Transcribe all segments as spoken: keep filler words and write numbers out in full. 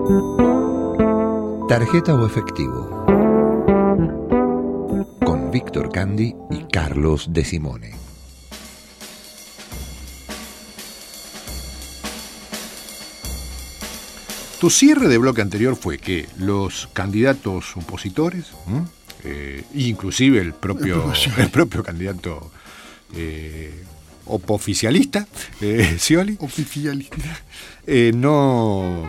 Tarjeta o efectivo, con Víctor Candy y Carlos De Simone. Tu cierre de bloque anterior fue que los candidatos opositores, eh, inclusive el propio, el propio candidato eh, opoficialista, eh, Scioli, oficialista, eh, no,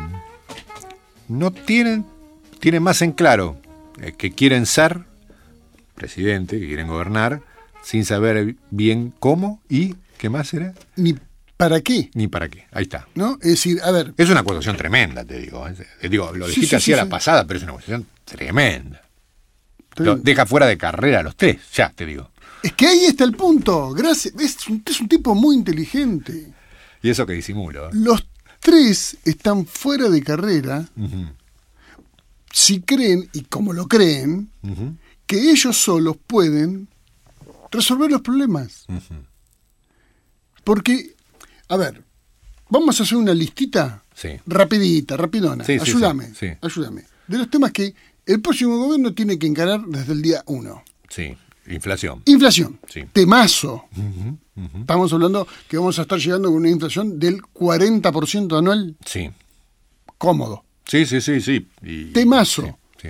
no tienen, tienen más en claro eh, que quieren ser presidente, que quieren gobernar, sin saber bien cómo y qué más era. Ni para qué. Ni para qué. Ahí está. ¿No? Es decir, a ver. Es una acusación tremenda, te digo. Te digo, lo dijiste sí, sí, así sí, a la sí. pasada, pero es una acusación tremenda. Lo deja fuera de carrera a los tres, ya te digo. Es que ahí está el punto. Gracias. Es un, es un tipo muy inteligente. Y eso que disimulo. ¿eh? Los tres están fuera de carrera uh-huh. si creen, y como lo creen, uh-huh. que ellos solos pueden resolver los problemas. Uh-huh. Porque, a ver, vamos a hacer una listita sí. rapidita, rapidona. Sí, ayúdame, sí, sí. ayúdame. De los temas que el próximo gobierno tiene que encarar desde el día uno. Sí, inflación. Inflación, sí. temazo. Uh-huh, uh-huh. Estamos hablando que vamos a estar llegando con una inflación del cuarenta por ciento anual. Sí. Cómodo. Sí, sí, sí, sí. Y, temazo. Sí, sí.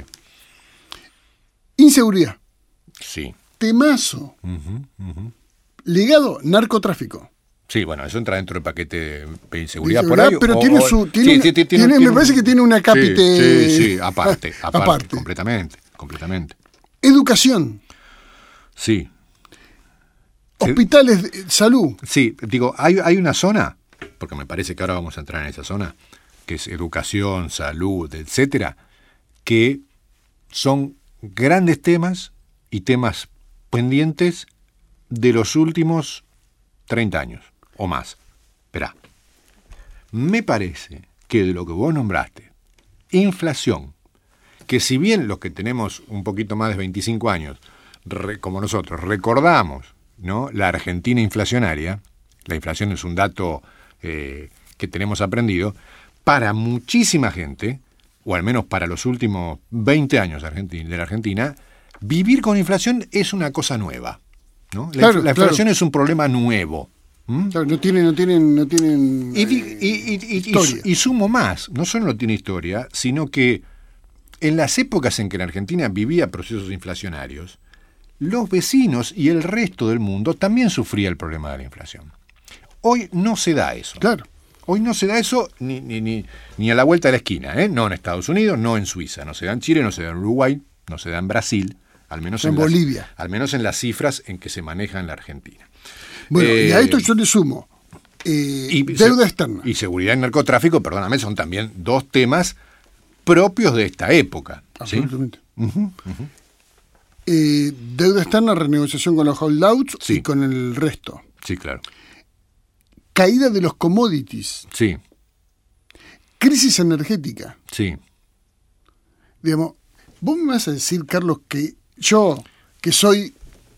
Inseguridad. Sí. Temazo. Uh-huh, uh-huh. Legado, narcotráfico. Sí, bueno, eso entra dentro del paquete de inseguridad, inseguridad por ahí. Pero o, tiene o, su. Tiene, sí, una, tiene, tiene, tiene, me parece que tiene una cápite. Sí, sí, sí, aparte, aparte, aparte. Completamente, completamente. Educación. Sí. Hospitales de salud. Sí, digo, hay, hay una zona, porque me parece que ahora vamos a entrar en esa zona, que es educación, salud, etcétera, que son grandes temas y temas pendientes de los últimos treinta años o más. Esperá. Me parece que de lo que vos nombraste, inflación, que si bien los que tenemos un poquito más de veinticinco años, re, como nosotros, recordamos, ¿no?, la Argentina inflacionaria, la inflación es un dato eh, que tenemos aprendido, para muchísima gente, o al menos para los últimos veinte años de la Argentina, vivir con inflación es una cosa nueva, ¿no? La, claro, la inflación claro. es un problema nuevo. ¿Mm? Claro, no tienen, no tienen, no tienen y, eh, y, y, y, historia. Y, y sumo más, no solo no tiene historia, sino que en las épocas en que la Argentina vivía procesos inflacionarios, los vecinos y el resto del mundo también sufría el problema de la inflación. Hoy no se da eso. Claro. Hoy no se da eso ni, ni, ni, ni a la vuelta de la esquina, ¿eh? No en Estados Unidos, no en Suiza, no se da en Chile, no se da en Uruguay, no se da en Brasil, al menos en, en las, Bolivia. Al menos en las cifras en que se maneja en la Argentina. Bueno, eh, y a esto yo le sumo eh, y, deuda se, externa. Y seguridad y narcotráfico, perdóname, son también dos temas propios de esta época. Absolutamente. ¿Sí? Uh-huh, uh-huh. Eh, deuda externa, renegociación con los holdouts sí. y con el resto. Sí, claro. Caída de los commodities. Sí. Crisis energética. Sí. Digamos, vos me vas a decir, Carlos, que yo, que soy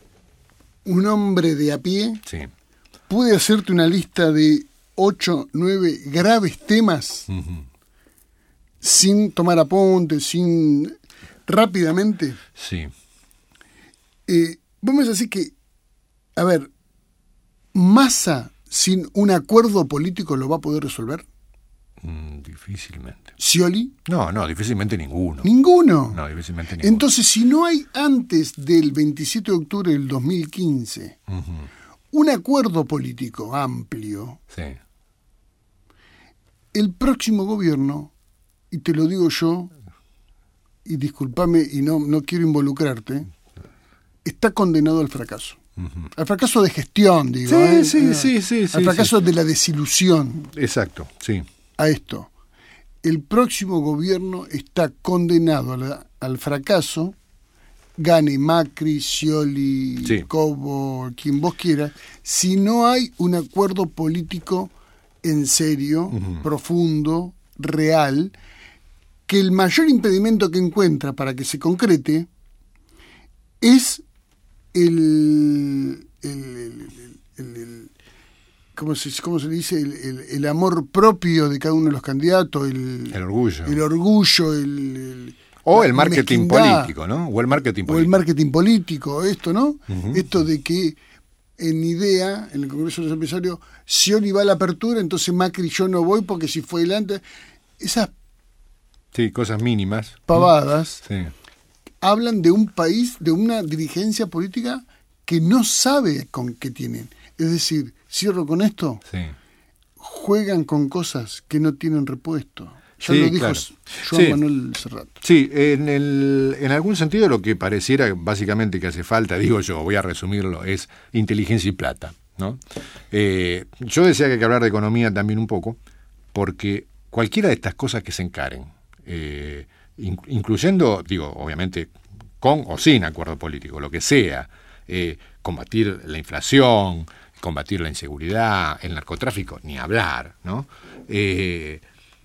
un hombre de a pie, sí. pude hacerte una lista de ocho, nueve graves temas uh-huh. sin tomar apuntes, sin rápidamente. Sí. Eh, vos me vas a decir que, a ver, Massa sin un acuerdo político lo va a poder resolver. Mm, difícilmente. ¿Scioli? No, no, difícilmente ninguno. ¿Ninguno? No, difícilmente ninguno. Entonces, si no hay antes del veintisiete de octubre del dos mil quince uh-huh. un acuerdo político amplio, sí. el próximo gobierno, y te lo digo yo, y discúlpame y no, no quiero involucrarte, está condenado al fracaso. Uh-huh. Al fracaso de gestión, digo. Sí, ¿eh? sí, eh, sí, sí. Al sí, fracaso sí. de la desilusión. Exacto, sí. A esto. El próximo gobierno está condenado a la, al fracaso, gane Macri, Scioli, sí. Cobo, quien vos quieras, si no hay un acuerdo político en serio, uh-huh. profundo, real, que el mayor impedimento que encuentra para que se concrete es el, el, el, el, el, ¿cómo se, cómo se le dice? El, el, el amor propio de cada uno de los candidatos, el, el orgullo. El orgullo, el... el o el marketing político, ¿no? O el marketing político. O el marketing político, esto, ¿no? Uh-huh. Esto de que en idea, en el Congreso de los Empresarios, Scioli va a la apertura, entonces Macri yo no voy porque si fue adelante. Esas sí, cosas mínimas. Pavadas. Sí. Hablan de un país, de una dirigencia política que no sabe con qué tienen. Es decir, cierro con esto, sí. juegan con cosas que no tienen repuesto. Ya sí, lo dijo claro. Joan sí. Manuel Serrat. Sí, en, el, en algún sentido lo que pareciera básicamente que hace falta, digo yo, voy a resumirlo, es inteligencia y plata, ¿no? Eh, yo decía que hay que hablar de economía también un poco, porque cualquiera de estas cosas que se encaren, eh, in, incluyendo, digo, obviamente, con o sin acuerdo político, lo que sea, eh, combatir la inflación, combatir la inseguridad, el narcotráfico, ni hablar, ¿no? Eh,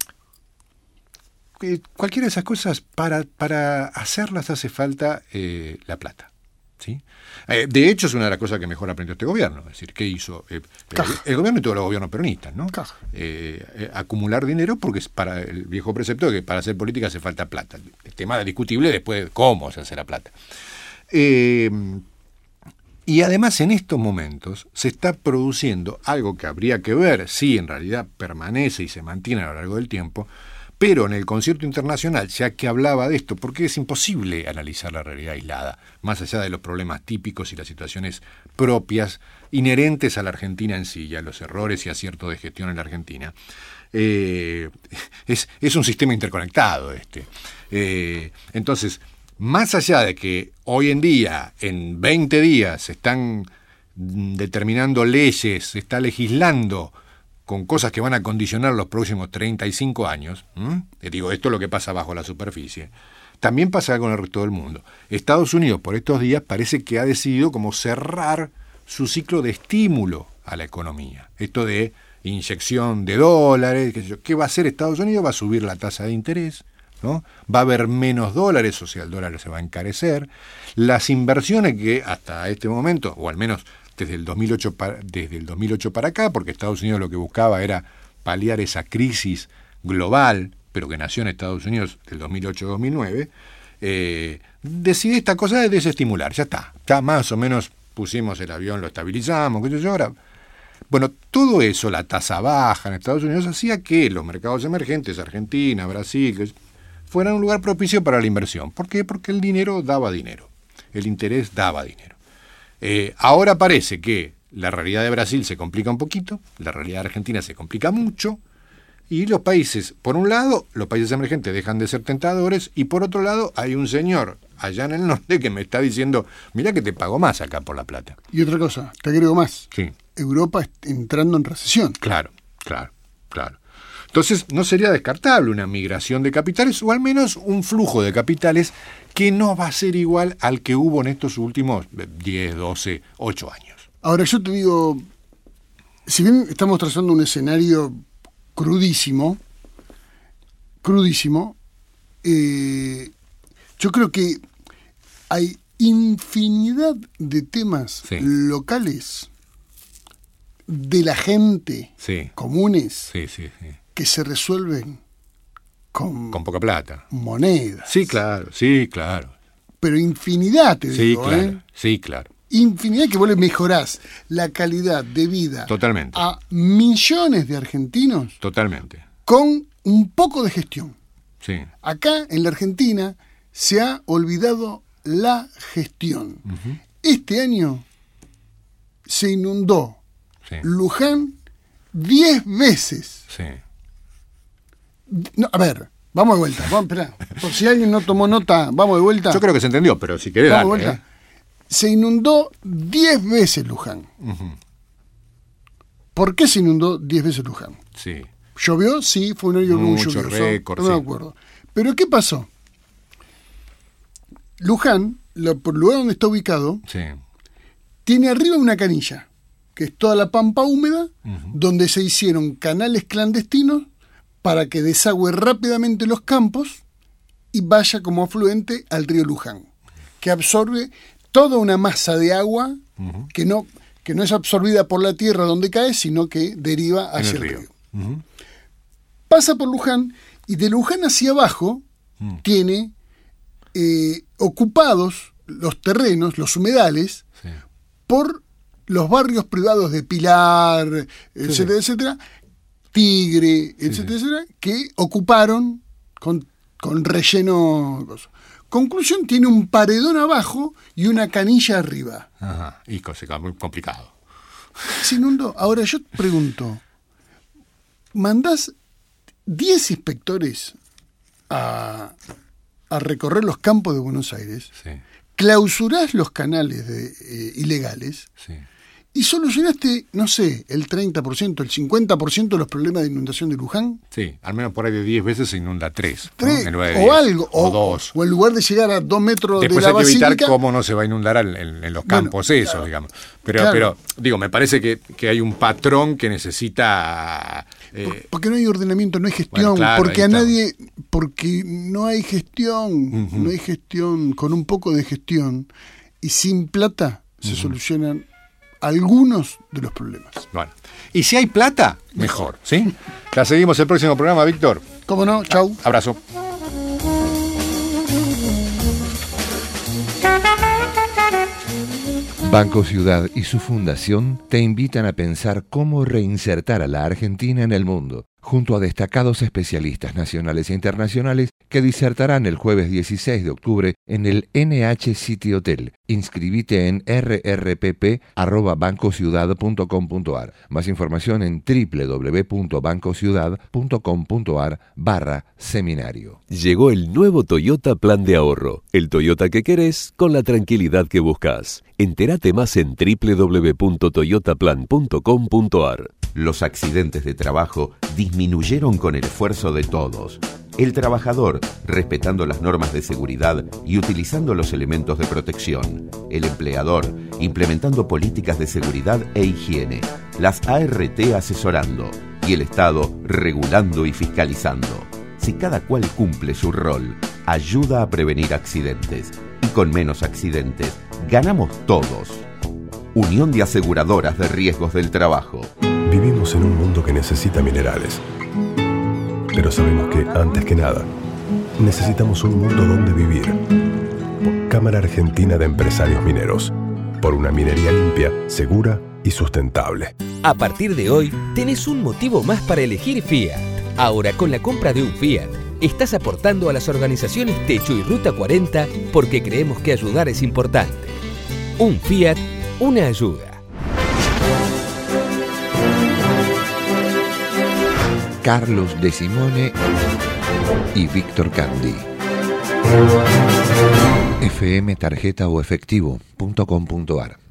cualquiera de esas cosas, para, para hacerlas hace falta eh, la plata, ¿sí? Eh, de hecho, es una de las cosas que mejor aprendió este gobierno. Es decir, ¿qué hizo? Eh, el, el gobierno y todos los gobiernos peronistas, ¿no? Eh, eh, acumular dinero, porque es para el viejo precepto de que para hacer política hace falta plata. El tema discutible después de cómo se hace la plata. Eh, y además, en estos momentos se está produciendo algo que habría que ver si en realidad permanece y se mantiene a lo largo del tiempo, pero en el concierto internacional, ya que hablaba de esto, porque es imposible analizar la realidad aislada, más allá de los problemas típicos y las situaciones propias, inherentes a la Argentina en sí, y a los errores y aciertos de gestión en la Argentina. Eh, es, es un sistema interconectado este. Eh, entonces, más allá de que hoy en día, en veinte días, se están determinando leyes, se está legislando con cosas que van a condicionar los próximos treinta y cinco años, ¿m? Digo, esto es lo que pasa bajo la superficie, también pasa con el resto del mundo. Estados Unidos, por estos días, parece que ha decidido como cerrar su ciclo de estímulo a la economía. Esto de inyección de dólares, qué sé yo. ¿Qué va a hacer Estados Unidos? Va a subir la tasa de interés, ¿no? Va a haber menos dólares, o sea, el dólar se va a encarecer. Las inversiones que hasta este momento, o al menos desde el dos mil ocho para, desde el dos mil ocho para acá, porque Estados Unidos lo que buscaba era paliar esa crisis global, pero que nació en Estados Unidos del dos mil ocho a dos mil nueve, eh, decide esta cosa de desestimular. Ya está, ya más o menos pusimos el avión, lo estabilizamos, qué sé yo, ahora. Bueno, todo eso, la tasa baja en Estados Unidos, hacía que los mercados emergentes, Argentina, Brasil, que fueran un lugar propicio para la inversión. ¿Por qué? Porque el dinero daba dinero, el interés daba dinero. Eh, ahora parece que la realidad de Brasil se complica un poquito, la realidad de Argentina se complica mucho, y los países, por un lado, los países emergentes dejan de ser tentadores, y por otro lado, hay un señor allá en el norte que me está diciendo, mirá que te pago más acá por la plata. Y otra cosa, te agrego más. Sí. Europa está entrando en recesión. Claro, claro, claro. Entonces, no sería descartable una migración de capitales, o al menos un flujo de capitales que no va a ser igual al que hubo en estos últimos diez, doce, ocho años. Ahora, yo te digo, si bien estamos trazando un escenario crudísimo, crudísimo, eh, yo creo que hay infinidad de temas sí. locales de la gente, sí. comunes, sí, sí, sí. que se resuelven con, con poca plata. Monedas. Sí, claro, sí, claro. Pero infinidad, te sí, digo, claro, ¿eh? Sí, claro. Infinidad que vos le mejorás la calidad de vida Totalmente. a millones de argentinos. Totalmente. Con un poco de gestión. Sí. Acá, en la Argentina, se ha olvidado la gestión. Uh-huh. Este año se inundó sí. Luján diez veces. Sí. No, a ver, vamos de vuelta. Vamos, esperá. Por si alguien no tomó nota, vamos de vuelta. Yo creo que se entendió, pero si querés vamos darle, de vuelta. ¿eh? Se inundó diez veces Luján. Uh-huh. ¿Por qué se inundó diez veces Luján? Sí. ¿Llovió? Sí, fue un año muy Mucho lluvioso. récord, no me sí. acuerdo. Pero ¿qué pasó? Luján, lo, por el lugar donde está ubicado, sí. tiene arriba una canilla, que es toda la pampa húmeda, uh-huh. donde se hicieron canales clandestinos para que desagüe rápidamente los campos y vaya como afluente al río Luján, que absorbe toda una masa de agua uh-huh. que no que no es absorbida por la tierra donde cae, sino que deriva hacia En el el río. río. Uh-huh. Pasa por Luján y de Luján hacia abajo Mm. tiene eh, ocupados los terrenos, los humedales, Sí. por los barrios privados de Pilar, etcétera, sí. etcétera, Tigre, etcétera, sí. etcétera, que ocuparon con, con relleno. Conclusión, tiene un paredón abajo y una canilla arriba. Ajá. Y cosa muy complicado. Se inundó. Ahora yo pregunto, ¿mandás diez inspectores a, a recorrer los campos de Buenos Aires? Sí, Clausurás los canales de, eh, ilegales sí. y solucionaste, no sé, el treinta por ciento, el cincuenta por ciento de los problemas de inundación de Luján. Sí, al menos por ahí de diez veces se inunda tres. ¿no? Tres, En lugar de o diez. algo. O, O, dos. o en lugar de llegar a dos metros Después de la hay que evitar basílica. cómo no se va a inundar en, en- en los campos Bueno, esos, claro, digamos. Pero, claro. pero digo, me parece que, que hay un patrón que necesita... eh, Porque no hay ordenamiento, no hay gestión, Bueno, claro, porque ahí a está. nadie, porque no hay gestión, Ujú. no hay gestión, con un poco de gestión y sin plata se solucionan algunos de los problemas. bueno. Y si hay plata, mejor, ¿sí? La seguimos el próximo programa, Víctor. ¿Cómo no? Chau. Abrazo. Banco Ciudad y su fundación te invitan a pensar cómo reinsertar a la Argentina en el mundo, junto a destacados especialistas nacionales e internacionales que disertarán el jueves dieciséis de octubre en el N H City Hotel. Inscribite en r r p p arroba banco ciudad punto com punto a r. Más información en w w w punto banco ciudad punto com punto a r barra seminario. Llegó el nuevo Toyota Plan de Ahorro, el Toyota que querés con la tranquilidad que buscas. Entérate más en w w w punto toyota plan punto com punto a r. Los accidentes de trabajo disminuyeron con el esfuerzo de todos. El trabajador, respetando las normas de seguridad y utilizando los elementos de protección. El empleador, implementando políticas de seguridad e higiene. Las A R T asesorando. Y el Estado regulando y fiscalizando. Si cada cual cumple su rol, ayuda a prevenir accidentes. Y con menos accidentes, ganamos todos. Unión de Aseguradoras de Riesgos del Trabajo. Vivimos en un mundo que necesita minerales. Pero sabemos que, antes que nada, necesitamos un mundo donde vivir. Por Cámara Argentina de Empresarios Mineros. Por una minería limpia, segura y sustentable. A partir de hoy, tenés un motivo más para elegir Fiat. Ahora, con la compra de un Fiat, estás aportando a las organizaciones Techo y Ruta cuarenta porque creemos que ayudar es importante. Un Fiat, una ayuda. Carlos De Simone y Víctor Candy. F M tarjeta o efectivo punto com punto a r